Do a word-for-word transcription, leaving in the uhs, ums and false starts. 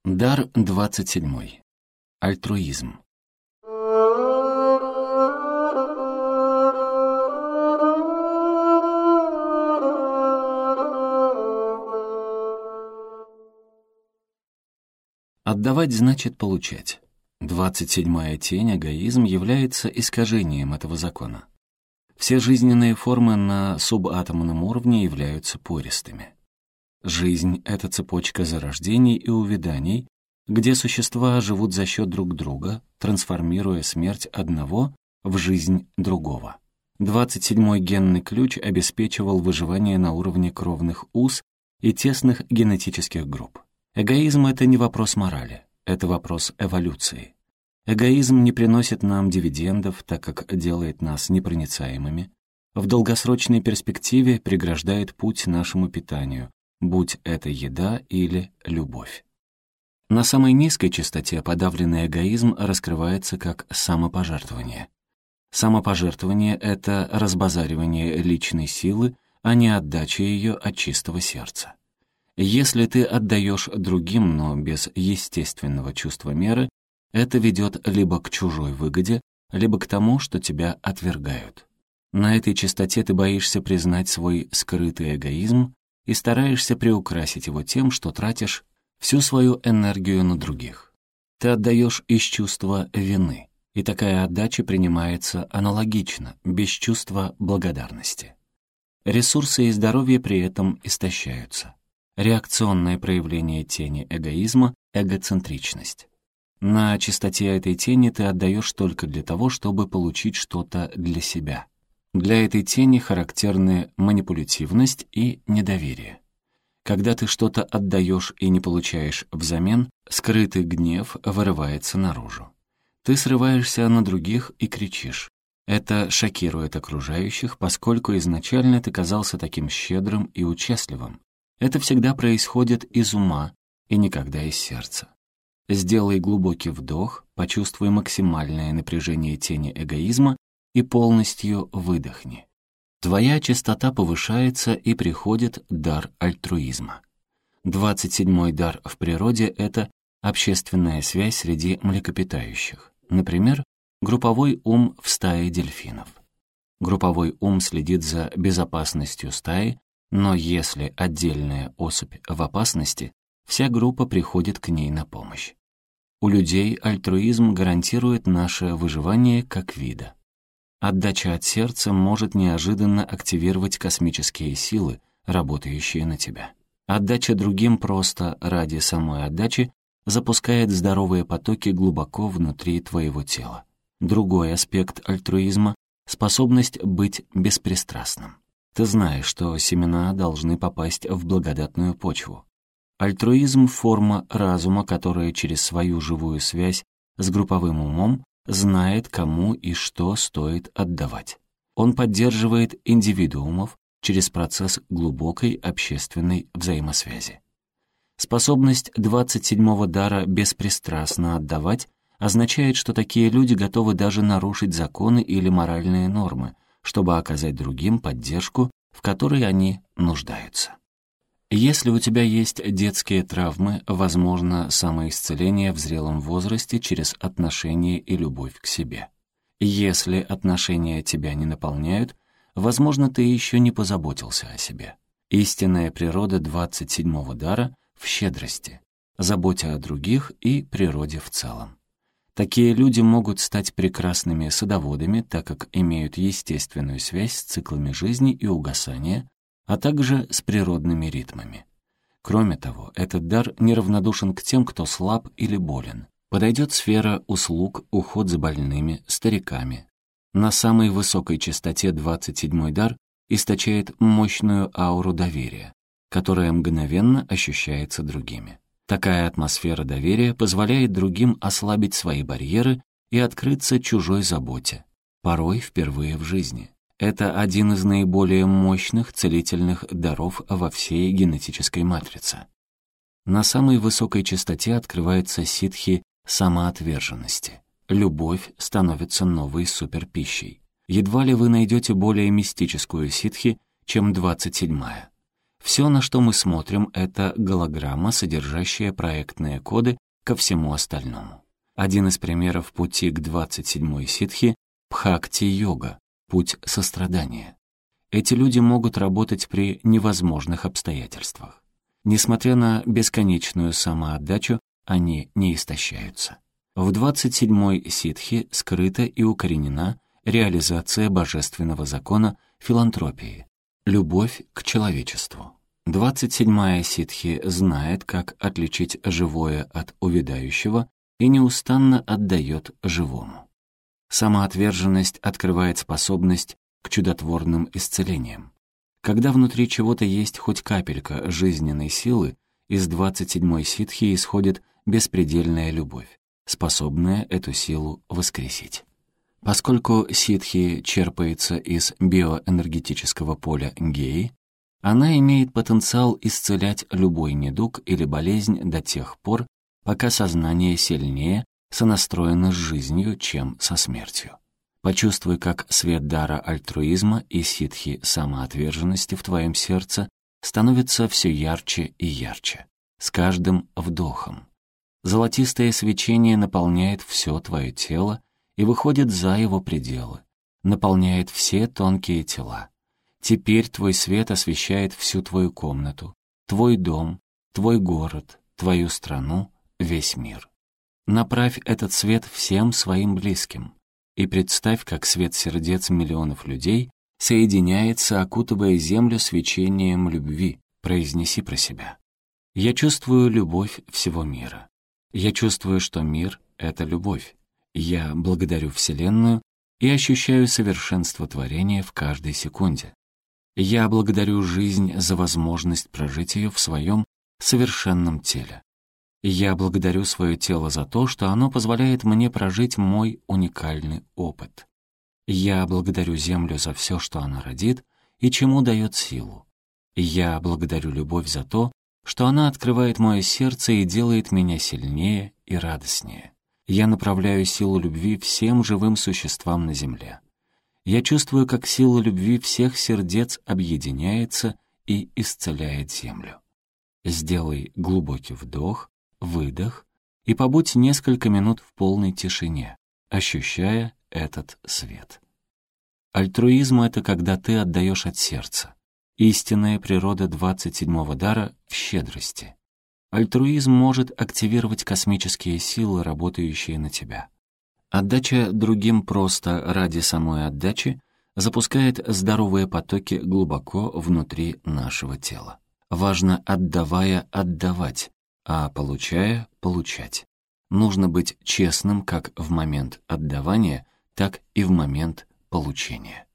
Дар двадцать седьмой. Альтруизм. Отдавать значит получать. Двадцать седьмая тень, эгоизм, является искажением этого закона. Все жизненные формы на субатомном уровне являются пористыми. Жизнь — это цепочка зарождений и увяданий, где существа живут за счет друг друга, трансформируя смерть одного в жизнь другого. Двадцать седьмой генный ключ обеспечивал выживание на уровне кровных уз и тесных генетических групп. Эгоизм — это не вопрос морали, это вопрос эволюции. Эгоизм не приносит нам дивидендов, так как делает нас непроницаемыми. В долгосрочной перспективе преграждает путь нашему питанию, будь это еда или любовь. На самой низкой частоте подавленный эгоизм раскрывается как самопожертвование. Самопожертвование — это разбазаривание личной силы, а не отдача ее от чистого сердца. Если ты отдаешь другим, но без естественного чувства меры, это ведет либо к чужой выгоде, либо к тому, что тебя отвергают. На этой частоте ты боишься признать свой скрытый эгоизм и стараешься приукрасить его тем, что тратишь всю свою энергию на других. Ты отдаешь из чувства вины, и такая отдача принимается аналогично, без чувства благодарности. Ресурсы и здоровье при этом истощаются. Реакционное проявление тени эгоизма — эгоцентричность. На частоте этой тени ты отдаешь только для того, чтобы получить что-то для себя. Для этой тени характерны манипулятивность и недоверие. Когда ты что-то отдаешь и не получаешь взамен, скрытый гнев вырывается наружу. Ты срываешься на других и кричишь. Это шокирует окружающих, поскольку изначально ты казался таким щедрым и участливым. Это всегда происходит из ума и никогда из сердца. Сделай глубокий вдох, почувствуй максимальное напряжение тени эгоизма и полностью выдохни. Твоя частота повышается и приходит дар альтруизма. Двадцать седьмой дар в природе — это общественная связь среди млекопитающих. Например, групповой ум в стае дельфинов. Групповой ум следит за безопасностью стаи, но если отдельная особь в опасности, вся группа приходит к ней на помощь. У людей альтруизм гарантирует наше выживание как вида. Отдача от сердца может неожиданно активировать космические силы, работающие на тебя. Отдача другим просто ради самой отдачи запускает здоровые потоки глубоко внутри твоего тела. Другой аспект альтруизма — способность быть беспристрастным. Ты знаешь, что семена должны попасть в благодатную почву. Альтруизм — форма разума, которая через свою живую связь с групповым умом знает, кому и что стоит отдавать. Он поддерживает индивидуумов через процесс глубокой общественной взаимосвязи. Способность двадцать седьмого дара беспристрастно отдавать означает, что такие люди готовы даже нарушить законы или моральные нормы, чтобы оказать другим поддержку, в которой они нуждаются. Если у тебя есть детские травмы, возможно самоисцеление в зрелом возрасте через отношения и любовь к себе. Если отношения тебя не наполняют, возможно, ты еще не позаботился о себе. Истинная природа двадцать седьмого дара в щедрости, заботе о других и природе в целом. Такие люди могут стать прекрасными садоводами, так как имеют естественную связь с циклами жизни и угасания, а также с природными ритмами. Кроме того, этот дар неравнодушен к тем, кто слаб или болен. Подойдет сфера услуг, уход за больными, стариками. На самой высокой частоте двадцать седьмой дар источает мощную ауру доверия, которая мгновенно ощущается другими. Такая атмосфера доверия позволяет другим ослабить свои барьеры и открыться чужой заботе, порой впервые в жизни. Это один из наиболее мощных целительных даров во всей генетической матрице. На самой высокой частоте открывается ситхи самоотверженности. Любовь становится новой суперпищей. Едва ли вы найдете более мистическую ситхи, чем двадцать седьмая. Все, на что мы смотрим, это голограмма, содержащая проектные коды ко всему остальному. Один из примеров пути к двадцать седьмой ситхи — бхакти-йога, путь сострадания. Эти люди могут работать при невозможных обстоятельствах. Несмотря на бесконечную самоотдачу, они не истощаются. В двадцать седьмой ситхи скрыта и укоренена реализация божественного закона филантропии, любовь к человечеству. двадцать седьмая ситхи знает, как отличить живое от увядающего и неустанно отдает живому. Самоотверженность открывает способность к чудотворным исцелениям. Когда внутри чего-то есть хоть капелька жизненной силы, из двадцать седьмой ситхи исходит беспредельная любовь, способная эту силу воскресить. Поскольку ситхи черпается из биоэнергетического поля геи, она имеет потенциал исцелять любой недуг или болезнь до тех пор, пока сознание сильнее сонастроено с жизнью, чем со смертью. Почувствуй, как свет дара альтруизма и ситхи самоотверженности в твоем сердце становится все ярче и ярче, с каждым вдохом. Золотистое свечение наполняет все твое тело и выходит за его пределы, наполняет все тонкие тела. Теперь твой свет освещает всю твою комнату, твой дом, твой город, твою страну, весь мир. Направь этот свет всем своим близким и представь, как свет сердец миллионов людей соединяется, окутывая землю свечением любви. Произнеси про себя. Я чувствую любовь всего мира. Я чувствую, что мир — это любовь. Я благодарю Вселенную и ощущаю совершенство творения в каждой секунде. Я благодарю жизнь за возможность прожить ее в своем совершенном теле. Я благодарю свое тело за то, что оно позволяет мне прожить мой уникальный опыт. Я благодарю Землю за все, что она родит и чему дает силу. Я благодарю любовь за то, что она открывает мое сердце и делает меня сильнее и радостнее. Я направляю силу любви всем живым существам на Земле. Я чувствую, как сила любви всех сердец объединяется и исцеляет Землю. Сделай глубокий вдох, выдох и побудь несколько минут в полной тишине, ощущая этот свет. Альтруизм — это когда ты отдаешь от сердца. Истинная природа двадцать седьмого дара в щедрости. Альтруизм может активировать космические силы, работающие на тебя. Отдача другим просто ради самой отдачи запускает здоровые потоки глубоко внутри нашего тела. Важно, отдавая, отдавать, а получая — получать. Нужно быть честным как в момент отдавания, так и в момент получения.